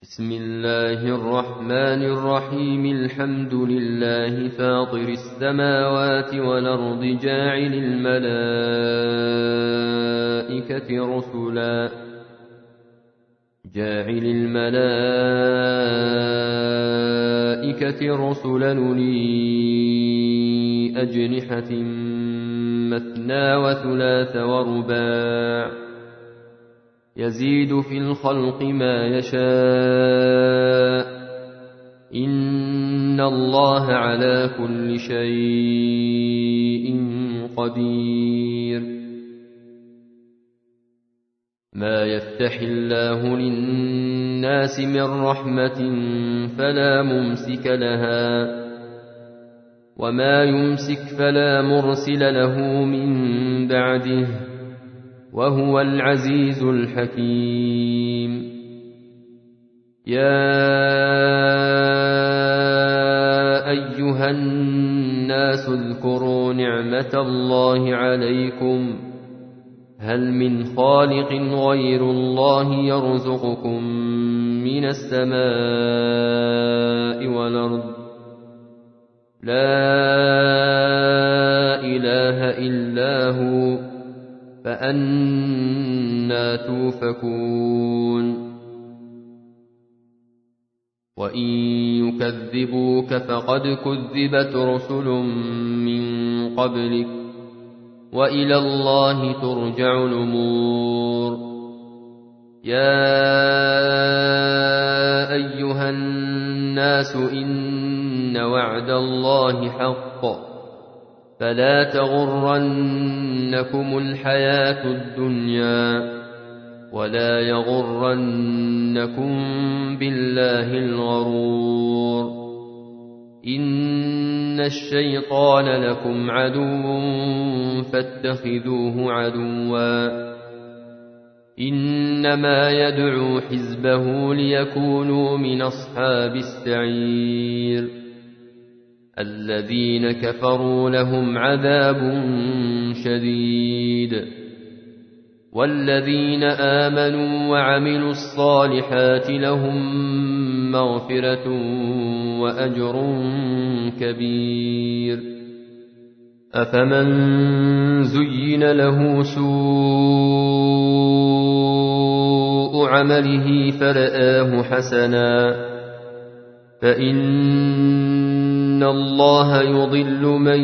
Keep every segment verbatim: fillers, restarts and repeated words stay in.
بسم الله الرحمن الرحيم. الحمد لله فاطر السماوات والأرض جاعل الملائكة رسلا جاعل الملائكة رسلا لي أجنحة مثنى وثلاث ورباع يزيد في الخلق ما يشاء إن الله على كل شيء قدير. ما يفتح الله للناس من رحمة فلا ممسك لها وما يمسك فلا مرسل له من بعده وهو العزيز الحكيم. يا أيها الناس اذكروا نعمة الله عليكم هل من خالق غير الله يرزقكم من السماء والأرض لا إله إلا هو فأنى توفكون. وإن يكذبوك فقد كذبت رسل من قبلك وإلى الله ترجع الأمور. يا أيها الناس إن وعد الله حق فلا تغرنكم الحياة الدنيا ولا يغرنكم بالله الغرور. إن الشيطان لكم عدو فاتخذوه عدوا إنما يدعو حزبه ليكونوا من أصحاب السعير. الذين كفروا لهم عذاب شديد والذين آمنوا وعملوا الصالحات لهم مغفرة وأجر كبير. أفمن زين له سوء عمله فرآه حسنا فإن الله يضل من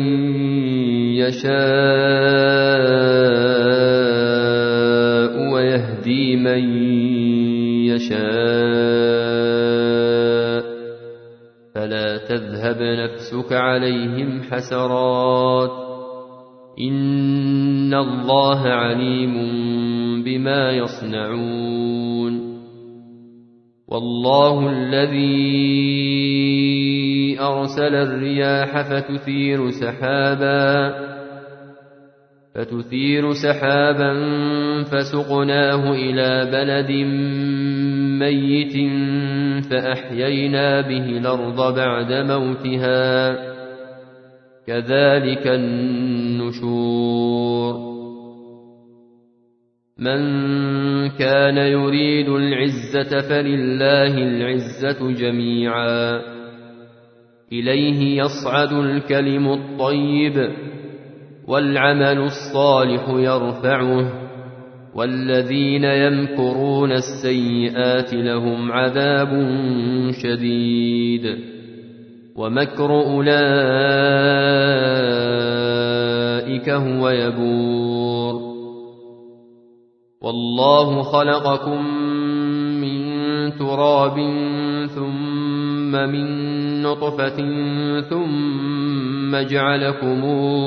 يشاء ويهدي من يشاء فلا تذهب نفسك عليهم حسرات إن الله عليم بما يصنعون. والله الذي أرسل الرياح فتثير سحابا فتثير سحابا فسقناه إلى بلد ميت فأحيينا به الأرض بعد موتها كذلك النشور. من كان يريد العزة فلله العزة جميعا إليه يصعد الكلم الطيب والعمل الصالح يرفعه والذين يمكرون السيئات لهم عذاب شديد ومكر أولئك هو يبور. والله خلقكم من تراب ثم من نطفة ثم جعلكم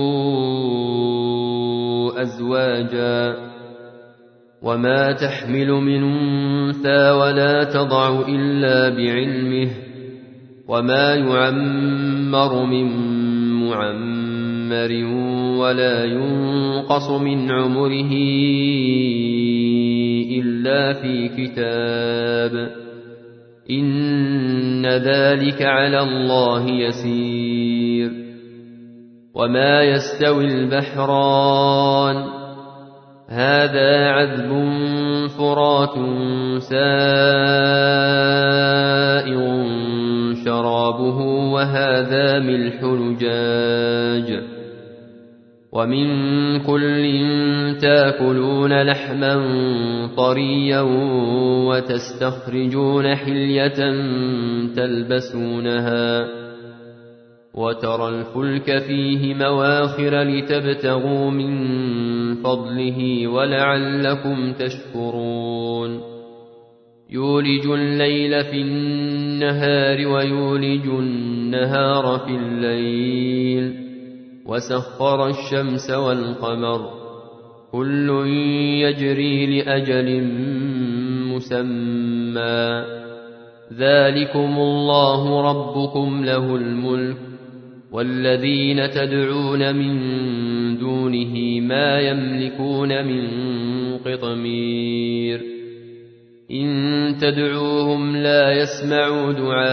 أزواجا وما تحمل من أنثى ولا تضع إلا بعلمه وما يعمر من معمر ولا ينقص من عمره إلا في كتاب إن ذلك على الله يسير. وما يستوي البحران هذا عذب فرات سائغ وهذا ملح نجاج ومن كل تاكلون لحما طريا وتستخرجون حلية تلبسونها وترى الفلك فيه مواخر لتبتغوا من فضله ولعلكم تشكرون يولج الليل في النهار ويولج النهار في الليل وسخر الشمس والقمر كل يجري لأجل مسمى ذلكم الله ربكم له الملك والذين تدعون من دونه ما يملكون من قطمير إن تدعوهم لا يسمعوا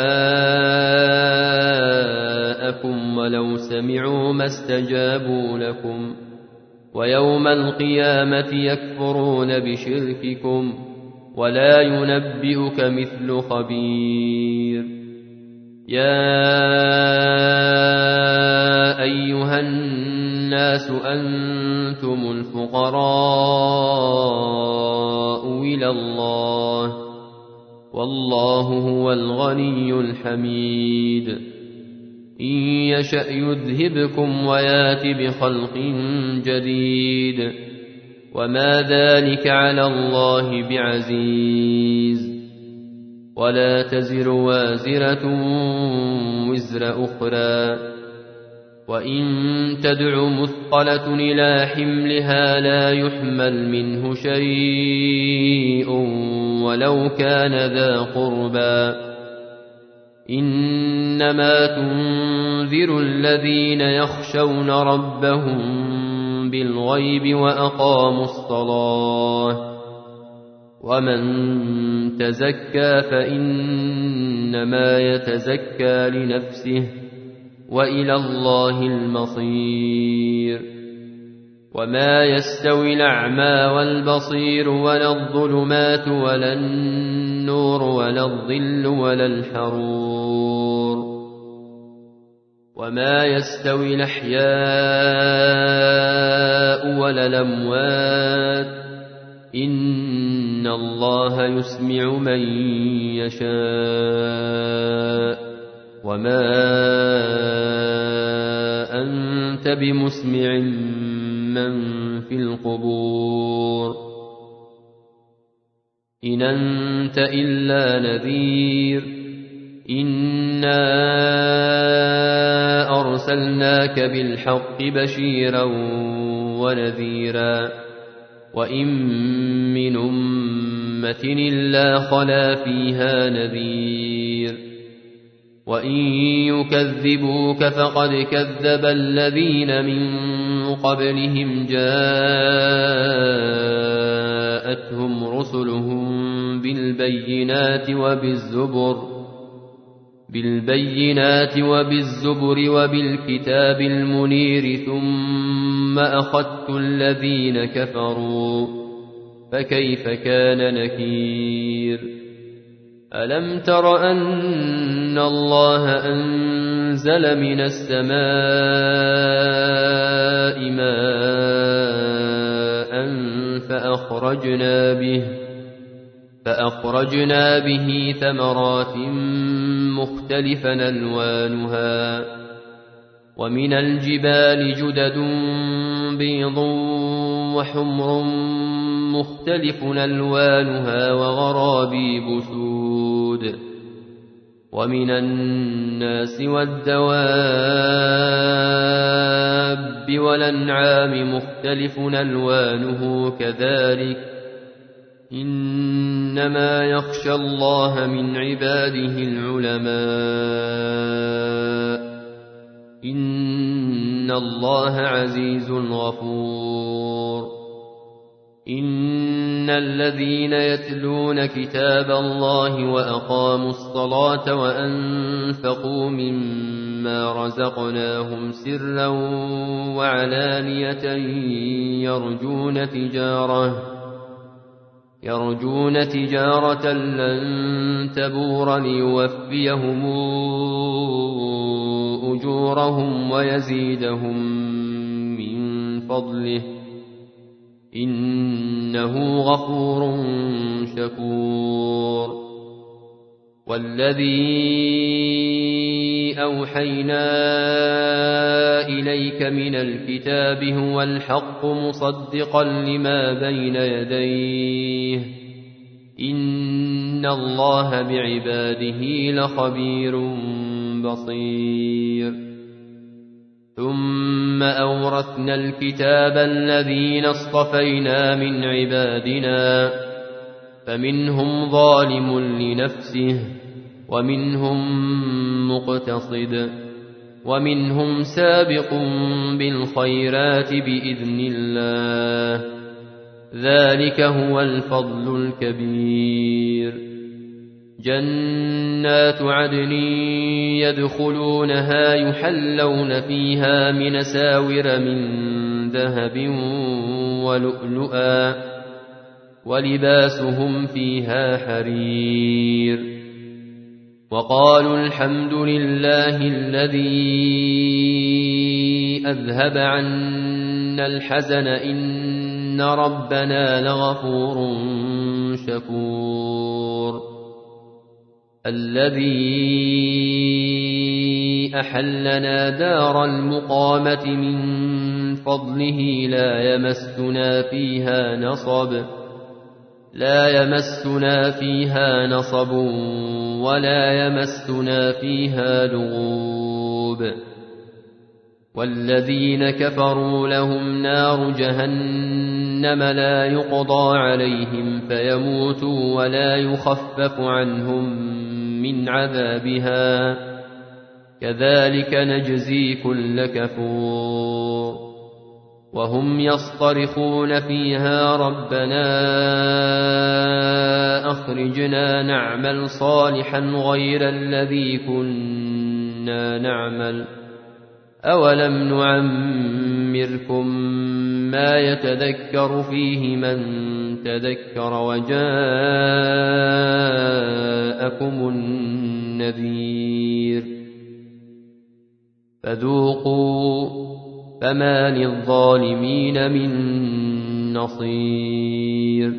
دعاءكم ولو سمعوا ما استجابوا لكم ويوم القيامة يكفرون بشرككم ولا ينبئك مثل خبير يا أيها الناس أنتم الفقراء إلى الله والله هو الغني الحميد إن يشأ يذهبكم ويات بخلق جديد وما ذلك على الله بعزيز ولا تزر وازرة وزر أخرى وإن تدع مثقلة إلى حملها لا يحمل منه شيء ولو كان ذا قربى إنما تنذر الذين يخشون ربهم بالغيب وأقاموا الصلاة ومن تزكى فإنما يتزكى لنفسه وإلى الله المصير وما يستوي الأعمى والبصير ولا الظلمات ولا النور ولا الظل ولا الحرور وما يستوي الأحياء ولا الأموات إن الله يسمع من يشاء وما أنت بمسمع من في القبور إن أنت إلا نذير إنا أرسلناك بالحق بشيرا ونذيرا وإن من أمة إلا خلا فيها نذير وإن يكذبوك فقد كذب الذين من قبلهم جاءتهم رسلهم بالبينات وبالزبر بالبينات وبالزبر وبالكتاب المنير ثم أخذت الذين كفروا فكيف كان نكير ألم تر أن الله أنزل من السماء ماء فأخرجنا به فأخرجنا به ثمرات مختلفا ألوانها ومن الجبال جدد بيض وحمر مختلف ألوانها وغرابيب سود ومن الناس والدواب والأنعام مختلف ألوانه كذلك إنما يخشى الله من عباده العلماء إن الله عزيز غفور إن الذين يتلون كتاب الله وأقاموا الصلاة وأنفقوا مما رزقناهم سرا وعلانية يرجون تجارة يرجون تجارة لن تبور ليوفيهم أجورهم ويزيدهم من فضله إنه غفور شكور. والذي أوحينا إليك من الكتاب هو الحق مصدقا لما بين يديه إن الله بعباده لخبير بصير. ثم أورثنا الكتاب الذين اصطفينا من عبادنا فمنهم ظالم لنفسه ومنهم مقتصد ومنهم سابق بالخيرات بإذن الله ذلك هو الفضل الكبير. جنات عدن يدخلونها يحلون فيها من ساور من ذهب ولؤلؤا ولباسهم فيها حرير. وقالوا الحمد لله الذي أذهب عنا الحزن إن ربنا لغفور شكور. الذي أحلنا دار المقامة من فضله لا يمسنا فيها نصب لا يمسنا فيها نصب ولا يمسنا فيها لغوب. والذين كفروا لهم نار جهنم لا يقضى عليهم فيموتوا ولا يخفف عنهم من عذابها كذلك نجزي كل كفور. وهم يصطرخون فيها ربنا أخرجنا نعمل صالحا غير الذي كنا نعمل أولم نعمركم ما يتذكر فيه من تذكر وجاءكم النذير فذوقوا فما للظالمين من نصير.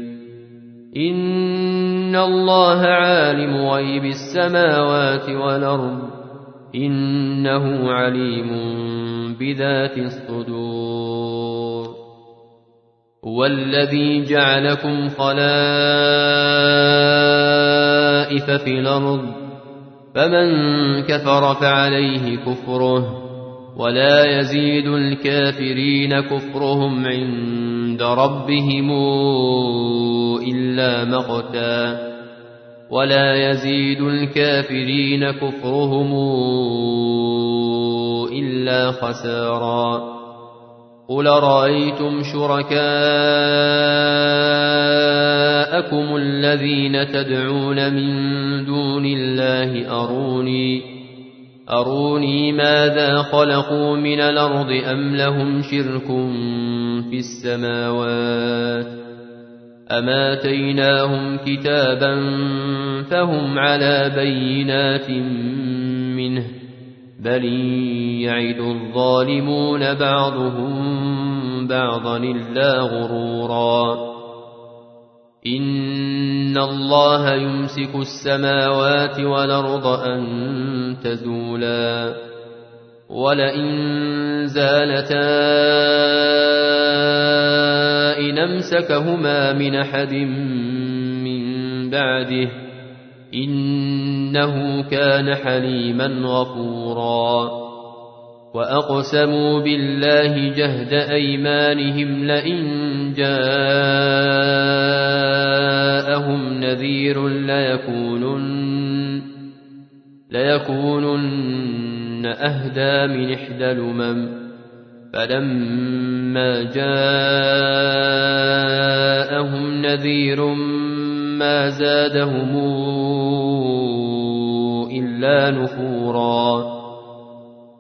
إن الله عالم غيب السماوات والأرض إنه عليم بذات الصدور. هو الذي جعلكم خلائف في الأرض فمن كفر فعليه كفره ولا يزيد الكافرين كفرهم عند ربهم إلا مقتا ولا يزيد الكافرين كفرهم إلا خسارا. قل رأيتم شركاءكم الذين تدعون من دون الله أروني أروني ماذا خلقوا من الأرض أم لهم شرك في السماوات أم آتيناهم كتابا فهم على بينات منه بل يعد الظالمون بعضهم بعضا إلا غرورا. إن الله يمسك السماوات والأرض أن تزولا ولئن زالتا إن أمسكهما من أحد من بعده إنه كان حليما غفورا. وأقسموا بالله جهد أيمانهم لئن جاءهم نذير ليكونن, ليكونن أهدى من إحدى الأمم فلما جاءهم نذير ما زادهم إلا نفورا.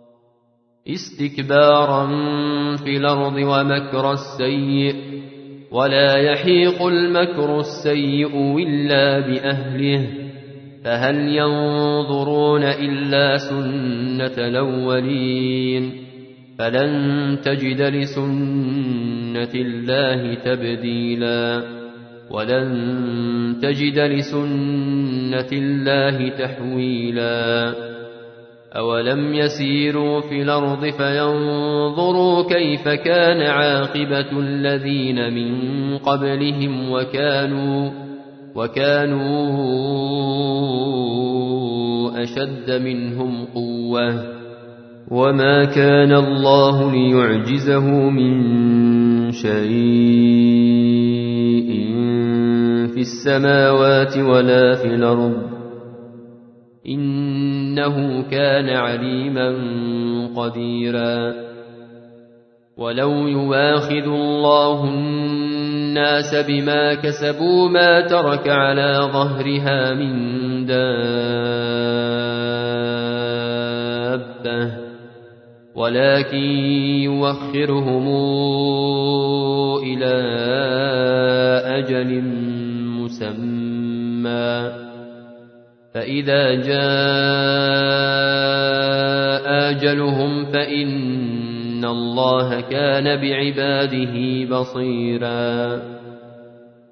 استكبارا في الأرض ومكر السيء ولا يحيق المكر السيء إلا بأهله فهل ينظرون إلا سنة الأولين فلن تجد لسنة الله تبديلا ولن تجد لسنة الله تحويلا أولم يسيروا في الأرض فينظروا كيف كان عاقبة الذين من قبلهم وكانوا وكانوا أشد منهم قوة وما كان الله ليعجزه من شيء في السماوات ولا في الأرض إنه كان عليما قديرا ولو يواخذ الله الناس بما كسبوا ما ترك على ظهرها من دابة ولكن يوخرهم إلى أجل مسمى فإذا جاء أجلهم فإن الله كان بعباده بصيرا